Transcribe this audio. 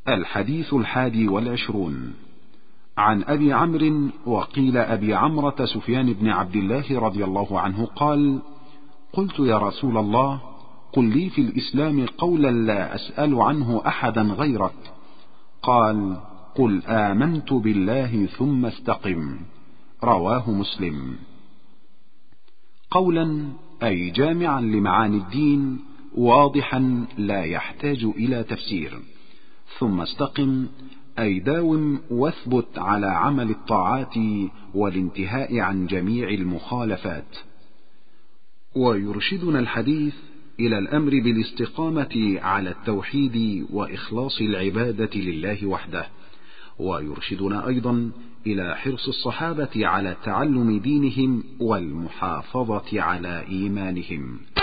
الحديث 21 عن أبي عمرو وقيل أبي عمرة سفيان بن عبد الله رضي الله عنه قال: قلت يا رسول الله، قل لي في الإسلام قولا لا أسأل عنه أحدا غيرك. قال: قل آمنت بالله ثم استقم. رواه مسلم. قولا أي جامعا لمعاني الدين، واضحا لا يحتاج إلى تفسير. ثم استقم أي داوم واثبت على عمل الطاعات والانتهاء عن جميع المخالفات. ويرشدنا الحديث إلى الأمر بالاستقامة على التوحيد وإخلاص العبادة لله وحده، ويرشدنا أيضا إلى حرص الصحابة على تعلم دينهم والمحافظة على إيمانهم.